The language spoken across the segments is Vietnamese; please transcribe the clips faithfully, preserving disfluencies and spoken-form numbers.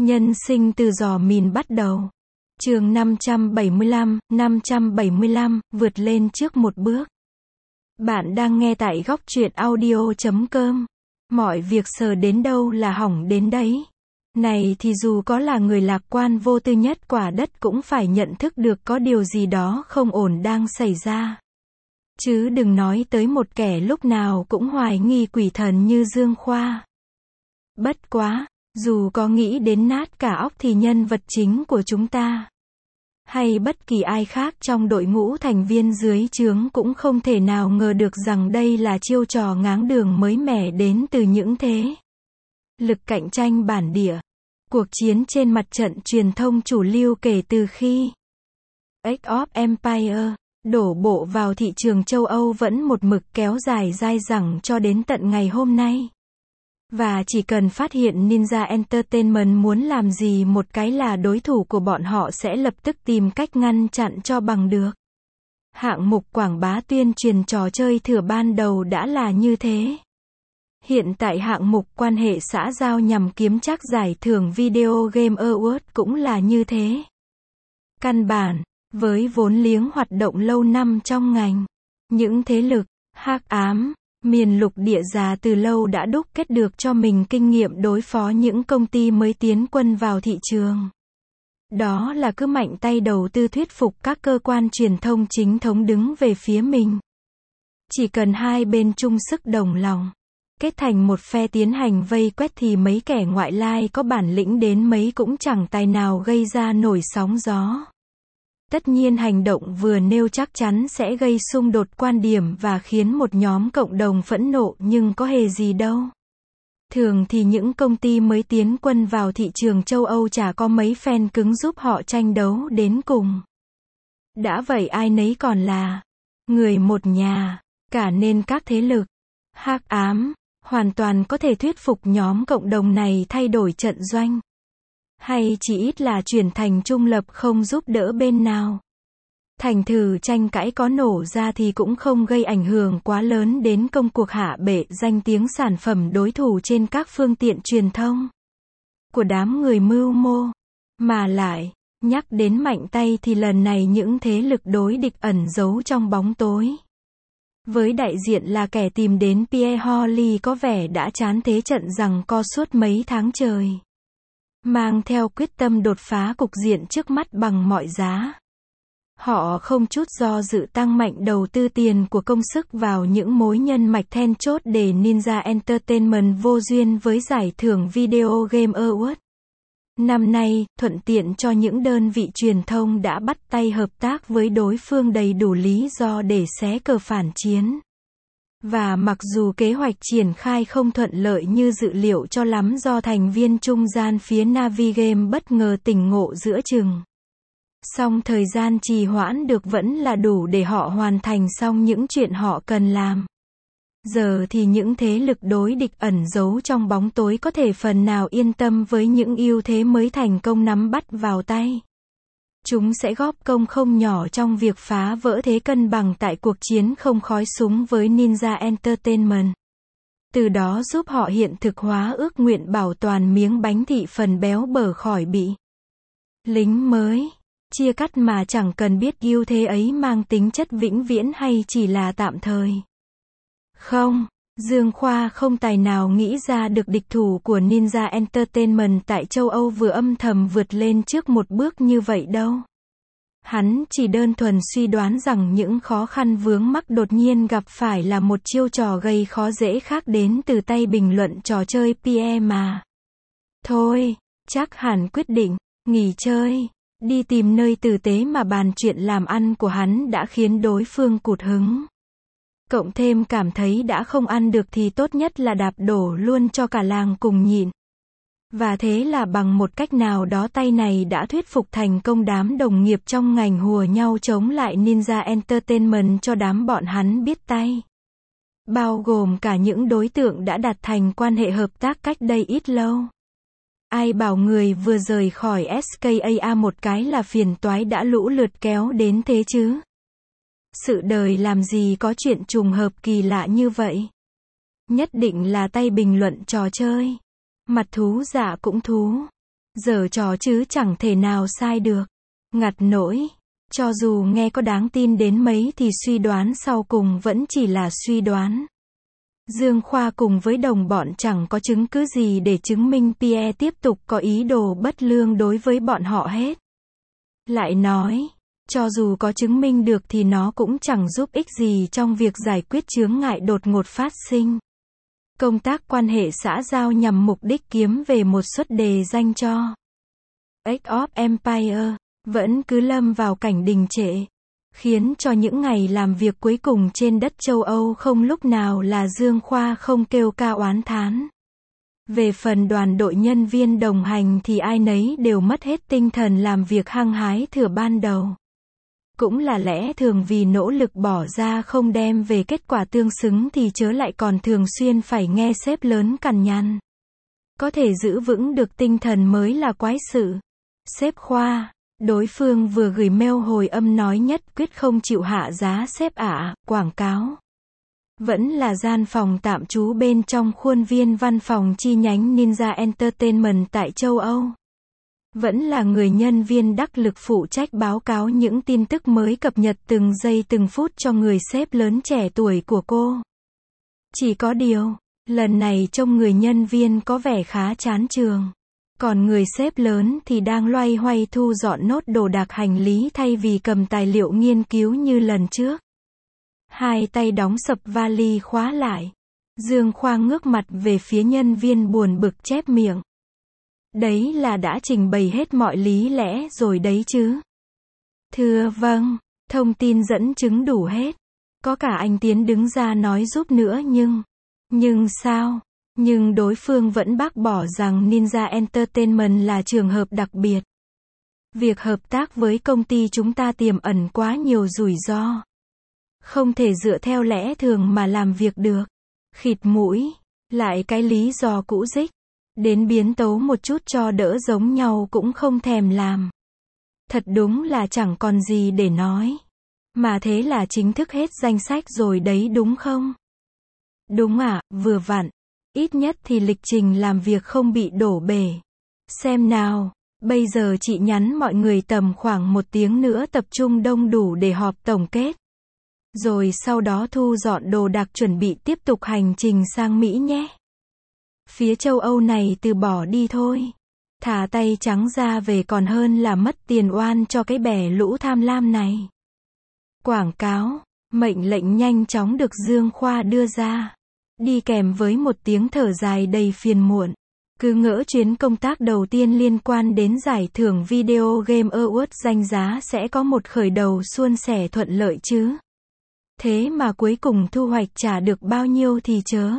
Nhân sinh từ giò mìn bắt đầu. Chương năm trăm bảy mươi lăm, năm trăm bảy mươi lăm, vượt lên trước một bước. Bạn đang nghe tại góc truyện audio chấm com. Mọi việc sờ đến đâu là hỏng đến đấy. Này thì dù có là người lạc quan vô tư nhất quả đất cũng phải nhận thức được có điều gì đó không ổn đang xảy ra. Chứ đừng nói tới một kẻ lúc nào cũng hoài nghi quỷ thần như Dương Khoa. Bất quá, dù có nghĩ đến nát cả óc thì nhân vật chính của chúng ta, hay bất kỳ ai khác trong đội ngũ thành viên dưới trướng cũng không thể nào ngờ được rằng đây là chiêu trò ngáng đường mới mẻ đến từ những thế lực cạnh tranh bản địa. Cuộc chiến trên mặt trận truyền thông chủ lưu kể từ khi Age of Empire đổ bộ vào thị trường châu Âu vẫn một mực kéo dài dai dẳng cho đến tận ngày hôm nay. Và chỉ cần phát hiện Ninja Entertainment muốn làm gì một cái là đối thủ của bọn họ sẽ lập tức tìm cách ngăn chặn cho bằng được. Hạng mục quảng bá tuyên truyền trò chơi thừa ban đầu đã là như thế. Hiện tại hạng mục quan hệ xã giao nhằm kiếm trác giải thưởng Video Game Award cũng là như thế. Căn bản, với vốn liếng hoạt động lâu năm trong ngành, những thế lực hắc ám miền lục địa già từ lâu đã đúc kết được cho mình kinh nghiệm đối phó những công ty mới tiến quân vào thị trường. Đó là cứ mạnh tay đầu tư thuyết phục các cơ quan truyền thông chính thống đứng về phía mình. Chỉ cần hai bên chung sức đồng lòng, kết thành một phe tiến hành vây quét thì mấy kẻ ngoại lai có bản lĩnh đến mấy cũng chẳng tài nào gây ra nổi sóng gió. Tất nhiên hành động vừa nêu chắc chắn sẽ gây xung đột quan điểm và khiến một nhóm cộng đồng phẫn nộ nhưng có hề gì đâu. Thường thì những công ty mới tiến quân vào thị trường châu Âu chả có mấy fan cứng giúp họ tranh đấu đến cùng. Đã vậy ai nấy còn là người một nhà, cả nên các thế lực hắc ám hoàn toàn có thể thuyết phục nhóm cộng đồng này thay đổi trận doanh. Hay chỉ ít là chuyển thành trung lập không giúp đỡ bên nào. Thành thử tranh cãi có nổ ra thì cũng không gây ảnh hưởng quá lớn đến công cuộc hạ bệ danh tiếng sản phẩm đối thủ trên các phương tiện truyền thông của đám người mưu mô. Mà lại, nhắc đến mạnh tay thì lần này những thế lực đối địch ẩn giấu trong bóng tối. Với đại diện là kẻ tìm đến Pierre Horley có vẻ đã chán thế trận giằng co suốt mấy tháng trời. Mang theo quyết tâm đột phá cục diện trước mắt bằng mọi giá. Họ không chút do dự tăng mạnh đầu tư tiền của công sức vào những mối nhân mạch then chốt để Ninja Entertainment vô duyên với giải thưởng Video Game Award. Năm nay, thuận tiện cho những đơn vị truyền thông đã bắt tay hợp tác với đối phương đầy đủ lý do để xé cờ phản chiến. Và mặc dù kế hoạch triển khai không thuận lợi như dự liệu cho lắm do thành viên trung gian phía Navigame bất ngờ tỉnh ngộ giữa chừng. Song thời gian trì hoãn được vẫn là đủ để họ hoàn thành xong những chuyện họ cần làm. Giờ thì những thế lực đối địch ẩn giấu trong bóng tối có thể phần nào yên tâm với những ưu thế mới thành công nắm bắt vào tay. Chúng sẽ góp công không nhỏ trong việc phá vỡ thế cân bằng tại cuộc chiến không khói súng với Ninja Entertainment. Từ đó giúp họ hiện thực hóa ước nguyện bảo toàn miếng bánh thị phần béo bở khỏi bị lính mới chia cắt mà chẳng cần biết ưu thế ấy mang tính chất vĩnh viễn hay chỉ là tạm thời. Không, Dương Khoa không tài nào nghĩ ra được địch thủ của Ninja Entertainment tại châu Âu vừa âm thầm vượt lên trước một bước như vậy đâu. Hắn chỉ đơn thuần suy đoán rằng những khó khăn vướng mắc đột nhiên gặp phải là một chiêu trò gây khó dễ khác đến từ tay bình luận trò chơi Pierre mà. Thôi, chắc hẳn quyết định nghỉ chơi, đi tìm nơi tử tế mà bàn chuyện làm ăn của hắn đã khiến đối phương cụt hứng. Cộng thêm cảm thấy đã không ăn được thì tốt nhất là đạp đổ luôn cho cả làng cùng nhịn. Và thế là bằng một cách nào đó tay này đã thuyết phục thành công đám đồng nghiệp trong ngành hùa nhau chống lại Ninja Entertainment cho đám bọn hắn biết tay. Bao gồm cả những đối tượng đã đạt thành quan hệ hợp tác cách đây ít lâu. Ai bảo người vừa rời khỏi ét ca a một cái là phiền toái đã lũ lượt kéo đến thế chứ. Sự đời làm gì có chuyện trùng hợp kỳ lạ như vậy. Nhất định là tay bình luận trò chơi. Mặt thú dạ cũng thú. Giở trò chứ chẳng thể nào sai được. Ngặt nỗi, cho dù nghe có đáng tin đến mấy thì suy đoán sau cùng vẫn chỉ là suy đoán. Dương Khoa cùng với đồng bọn chẳng có chứng cứ gì để chứng minh Pierre tiếp tục có ý đồ bất lương đối với bọn họ hết. Lại nói, cho dù có chứng minh được thì nó cũng chẳng giúp ích gì trong việc giải quyết chướng ngại đột ngột phát sinh. Công tác quan hệ xã giao nhằm mục đích kiếm về một suất đề danh cho Age of Empire, vẫn cứ lâm vào cảnh đình trệ, khiến cho những ngày làm việc cuối cùng trên đất châu Âu không lúc nào là Dương Khoa không kêu ca oán thán. Về phần đoàn đội nhân viên đồng hành thì ai nấy đều mất hết tinh thần làm việc hăng hái thừa ban đầu. Cũng là lẽ thường vì nỗ lực bỏ ra không đem về kết quả tương xứng thì chớ lại còn thường xuyên phải nghe sếp lớn cằn nhằn. Có thể giữ vững được tinh thần mới là quái sự. Sếp Khoa, đối phương vừa gửi mail hồi âm nói nhất quyết không chịu hạ giá sếp ạ, quảng cáo. Vẫn là gian phòng tạm trú bên trong khuôn viên văn phòng chi nhánh Ninja Entertainment tại châu Âu. Vẫn là người nhân viên đắc lực phụ trách báo cáo những tin tức mới cập nhật từng giây từng phút cho người sếp lớn trẻ tuổi của cô. Chỉ có điều, lần này trông người nhân viên có vẻ khá chán chường. Còn người sếp lớn thì đang loay hoay thu dọn nốt đồ đạc hành lý thay vì cầm tài liệu nghiên cứu như lần trước. Hai tay đóng sập vali khóa lại. Dương Khoa ngước mặt về phía nhân viên buồn bực chép miệng. Đấy là đã trình bày hết mọi lý lẽ rồi đấy chứ. Thưa vâng, thông tin dẫn chứng đủ hết. Có cả anh Tiến đứng ra nói giúp nữa nhưng... Nhưng sao? Nhưng đối phương vẫn bác bỏ rằng Ninja Entertainment là trường hợp đặc biệt. Việc hợp tác với công ty chúng ta tiềm ẩn quá nhiều rủi ro. Không thể dựa theo lẽ thường mà làm việc được. Khịt mũi, lại cái lý do cũ dích. Đến biến tấu một chút cho đỡ giống nhau cũng không thèm làm. Thật đúng là chẳng còn gì để nói. Mà thế là chính thức hết danh sách rồi đấy đúng không? Đúng ạ, à, vừa vặn. Ít nhất thì lịch trình làm việc không bị đổ bể. Xem nào, bây giờ chị nhắn mọi người tầm khoảng một tiếng nữa tập trung đông đủ để họp tổng kết. Rồi sau đó thu dọn đồ đạc chuẩn bị tiếp tục hành trình sang Mỹ nhé. Phía châu Âu này từ bỏ đi thôi. Thả tay trắng ra về còn hơn là mất tiền oan cho cái bè lũ tham lam này. Quảng cáo, mệnh lệnh nhanh chóng được Dương Khoa đưa ra. Đi kèm với một tiếng thở dài đầy phiền muộn. Cứ ngỡ chuyến công tác đầu tiên liên quan đến giải thưởng Video Game Awards danh giá sẽ có một khởi đầu suôn sẻ thuận lợi chứ. Thế mà cuối cùng thu hoạch trả được bao nhiêu thì chớ.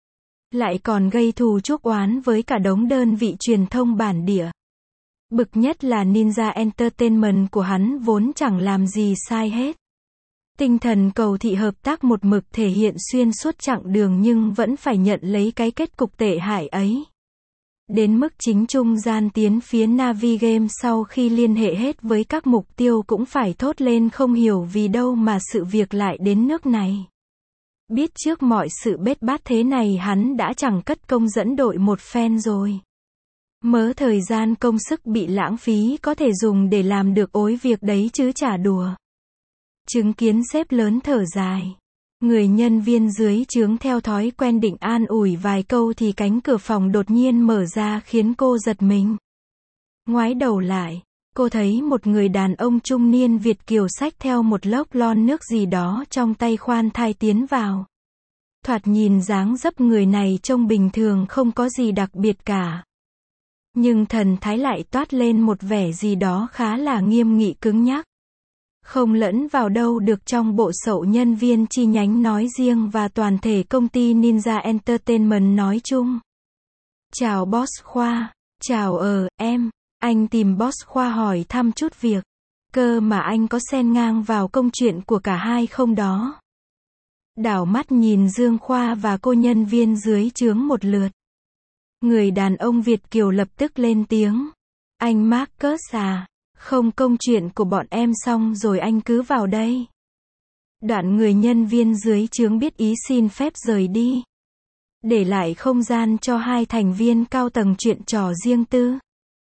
Lại còn gây thù chuốc oán với cả đống đơn vị truyền thông bản địa. Bực nhất là Ninja Entertainment của hắn vốn chẳng làm gì sai hết. Tinh thần cầu thị hợp tác một mực thể hiện xuyên suốt chặng đường nhưng vẫn phải nhận lấy cái kết cục tệ hại ấy. Đến mức chính trung gian tiến phía Navigame sau khi liên hệ hết với các mục tiêu cũng phải thốt lên không hiểu vì đâu mà sự việc lại đến nước này. Biết trước mọi sự bết bát thế này hắn đã chẳng cất công dẫn đội một phen rồi. Mớ thời gian công sức bị lãng phí có thể dùng để làm được ối việc đấy chứ chả đùa. Chứng kiến sếp lớn thở dài. Người nhân viên dưới trướng theo thói quen định an ủi vài câu thì cánh cửa phòng đột nhiên mở ra khiến cô giật mình. Ngoái đầu lại, cô thấy một người đàn ông trung niên Việt kiều xách theo một lốc lon nước gì đó trong tay khoan thai tiến vào. Thoạt nhìn dáng dấp người này trông bình thường không có gì đặc biệt cả. Nhưng thần thái lại toát lên một vẻ gì đó khá là nghiêm nghị cứng nhắc. Không lẫn vào đâu được trong bộ sậu nhân viên chi nhánh nói riêng và toàn thể công ty Ninja Entertainment nói chung. Chào boss Khoa. Chào ờ, em. Anh tìm boss Khoa hỏi thăm chút việc. Cơ mà anh có xen ngang vào công chuyện của cả hai không đó? Đảo mắt nhìn Dương Khoa và cô nhân viên dưới trướng một lượt. Người đàn ông Việt kiều lập tức lên tiếng. Anh Marcus à? Không, công chuyện của bọn em xong rồi anh cứ vào đây. Đoạn người nhân viên dưới trướng biết ý xin phép rời đi. Để lại không gian cho hai thành viên cao tầng chuyện trò riêng tư.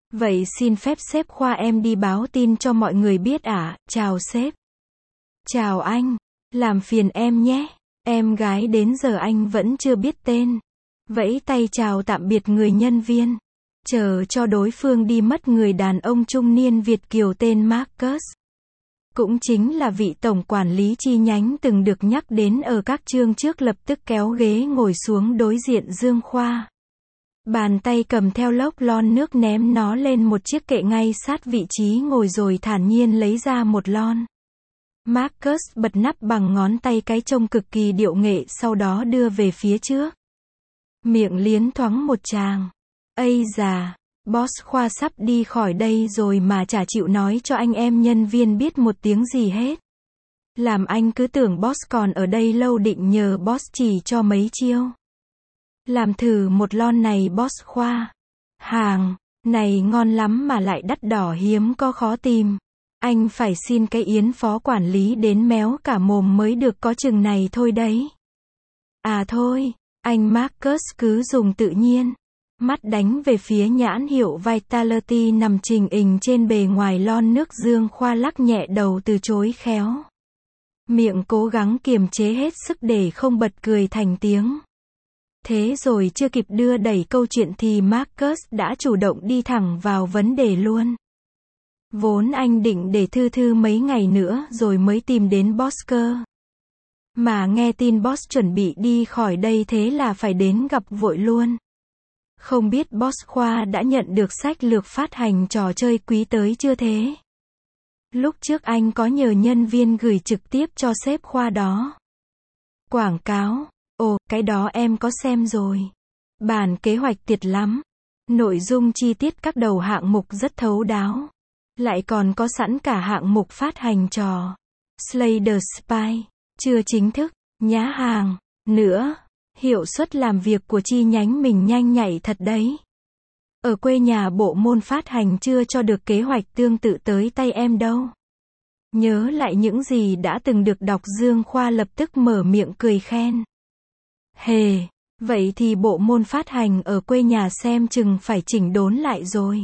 Vậy xin phép sếp Khoa em đi báo tin cho mọi người biết ạ, chào sếp. Chào anh, làm phiền em nhé. Em gái đến giờ anh vẫn chưa biết tên. Vẫy tay chào tạm biệt người nhân viên. Chờ cho đối phương đi mất, người đàn ông trung niên Việt kiều tên Marcus. Cũng chính là vị tổng quản lý chi nhánh từng được nhắc đến ở các chương trước, lập tức kéo ghế ngồi xuống đối diện Dương Khoa. Bàn tay cầm theo lốc lon nước ném nó lên một chiếc kệ ngay sát vị trí ngồi rồi thản nhiên lấy ra một lon. Marcus bật nắp bằng ngón tay cái trông cực kỳ điệu nghệ, sau đó đưa về phía trước. Miệng liến thoáng một tràng. Ây già, boss Khoa sắp đi khỏi đây rồi mà chả chịu nói cho anh em nhân viên biết một tiếng gì hết. Làm anh cứ tưởng boss còn ở đây lâu, định nhờ boss chỉ cho mấy chiêu. Làm thử một lon này boss Khoa. Hàng này ngon lắm mà lại đắt đỏ, hiếm có khó tìm. Anh phải xin cái Yến phó quản lý đến méo cả mồm mới được, có chừng này thôi đấy. À thôi, anh Marcus cứ dùng tự nhiên. Mắt đánh về phía nhãn hiệu Vitality nằm trình hình trên bề ngoài lon nước. Dương Khoa lắc nhẹ đầu từ chối khéo. Miệng cố gắng kiềm chế hết sức để không bật cười thành tiếng. Thế rồi chưa kịp đưa đẩy câu chuyện thì Marcus đã chủ động đi thẳng vào vấn đề luôn. Vốn anh định để thư thư mấy ngày nữa rồi mới tìm đến boss cơ. Mà nghe tin boss chuẩn bị đi khỏi đây thế là phải đến gặp vội luôn. Không biết boss Khoa đã nhận được sách lược phát hành trò chơi quý tới chưa thế? Lúc trước anh có nhờ nhân viên gửi trực tiếp cho sếp Khoa đó. Quảng cáo, ồ, cái đó em có xem rồi. Bản kế hoạch tuyệt lắm. Nội dung chi tiết các đầu hạng mục rất thấu đáo. Lại còn có sẵn cả hạng mục phát hành trò Slay the Spy, chưa chính thức, nhá hàng, nữa. Hiệu suất làm việc của chi nhánh mình nhanh nhạy thật đấy. Ở quê nhà bộ môn phát hành chưa cho được kế hoạch tương tự tới tay em đâu. Nhớ lại những gì đã từng được đọc, Dương Khoa lập tức mở miệng cười khen. Hề, vậy thì bộ môn phát hành ở quê nhà xem chừng phải chỉnh đốn lại rồi.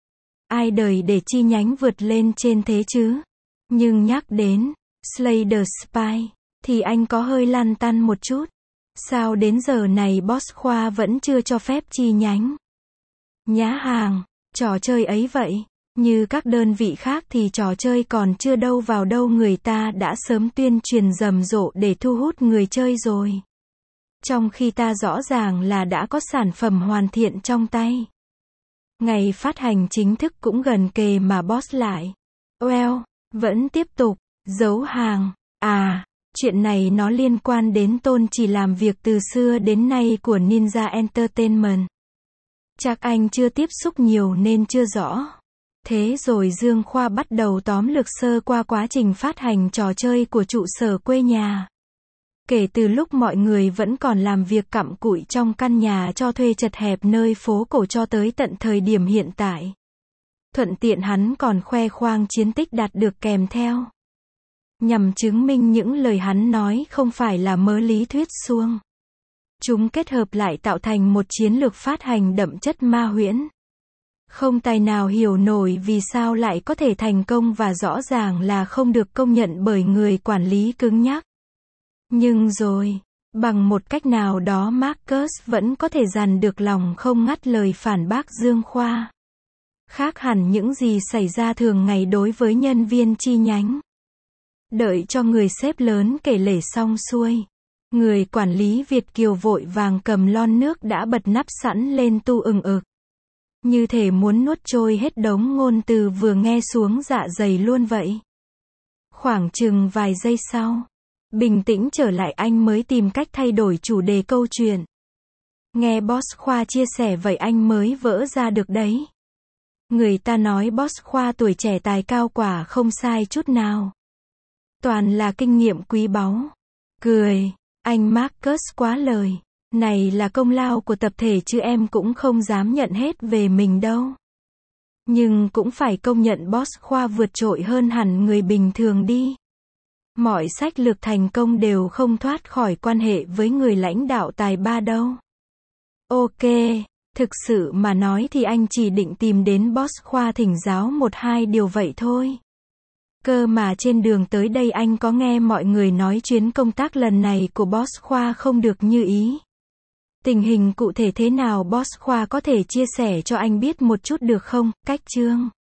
Ai đời để chi nhánh vượt lên trên thế chứ. Nhưng nhắc đến Slay the Spy thì anh có hơi lăn tăn một chút. Sao đến giờ này boss Khoa vẫn chưa cho phép chi nhánh nhá hàng trò chơi ấy vậy? Như các đơn vị khác thì trò chơi còn chưa đâu vào đâu, người ta đã sớm tuyên truyền rầm rộ để thu hút người chơi rồi. Trong khi ta rõ ràng là đã có sản phẩm hoàn thiện trong tay. Ngày phát hành chính thức cũng gần kề mà boss lại well, vẫn tiếp tục giấu hàng. À, chuyện này nó liên quan đến tôn chỉ làm việc từ xưa đến nay của Ninja Entertainment. Chắc anh chưa tiếp xúc nhiều nên chưa rõ. Thế rồi Dương Khoa bắt đầu tóm lược sơ qua quá trình phát hành trò chơi của trụ sở quê nhà. Kể từ lúc mọi người vẫn còn làm việc cặm cụi trong căn nhà cho thuê chật hẹp nơi phố cổ cho tới tận thời điểm hiện tại. Thuận tiện hắn còn khoe khoang chiến tích đạt được kèm theo. Nhằm chứng minh những lời hắn nói không phải là mớ lý thuyết suông. Chúng kết hợp lại tạo thành một chiến lược phát hành đậm chất ma huyễn. Không tài nào hiểu nổi vì sao lại có thể thành công, và rõ ràng là không được công nhận bởi người quản lý cứng nhắc. Nhưng rồi, bằng một cách nào đó Marcus vẫn có thể dằn được lòng không ngắt lời phản bác Dương Khoa. Khác hẳn những gì xảy ra thường ngày đối với nhân viên chi nhánh. Đợi cho người sếp lớn kể lể xong xuôi, người quản lý Việt kiều vội vàng cầm lon nước đã bật nắp sẵn lên tu ừng ực. Như thể muốn nuốt trôi hết đống ngôn từ vừa nghe xuống dạ dày luôn vậy. Khoảng chừng vài giây sau, bình tĩnh trở lại, anh mới tìm cách thay đổi chủ đề câu chuyện. Nghe boss Khoa chia sẻ vậy anh mới vỡ ra được đấy. Người ta nói boss Khoa tuổi trẻ tài cao quả không sai chút nào. Toàn là kinh nghiệm quý báu. Cười, anh Marcus quá lời. Này là công lao của tập thể chứ em cũng không dám nhận hết về mình đâu. Nhưng cũng phải công nhận boss Khoa vượt trội hơn hẳn người bình thường đi. Mọi sách lược thành công đều không thoát khỏi quan hệ với người lãnh đạo tài ba đâu. Ok, Thực sự mà nói thì anh chỉ định tìm đến boss Khoa thỉnh giáo một hai điều vậy thôi. Cơ mà trên đường tới đây anh có nghe mọi người nói chuyến công tác lần này của boss Khoa không được như ý. Tình hình cụ thể thế nào boss Khoa có thể chia sẻ cho anh biết một chút được không, Cách Trương?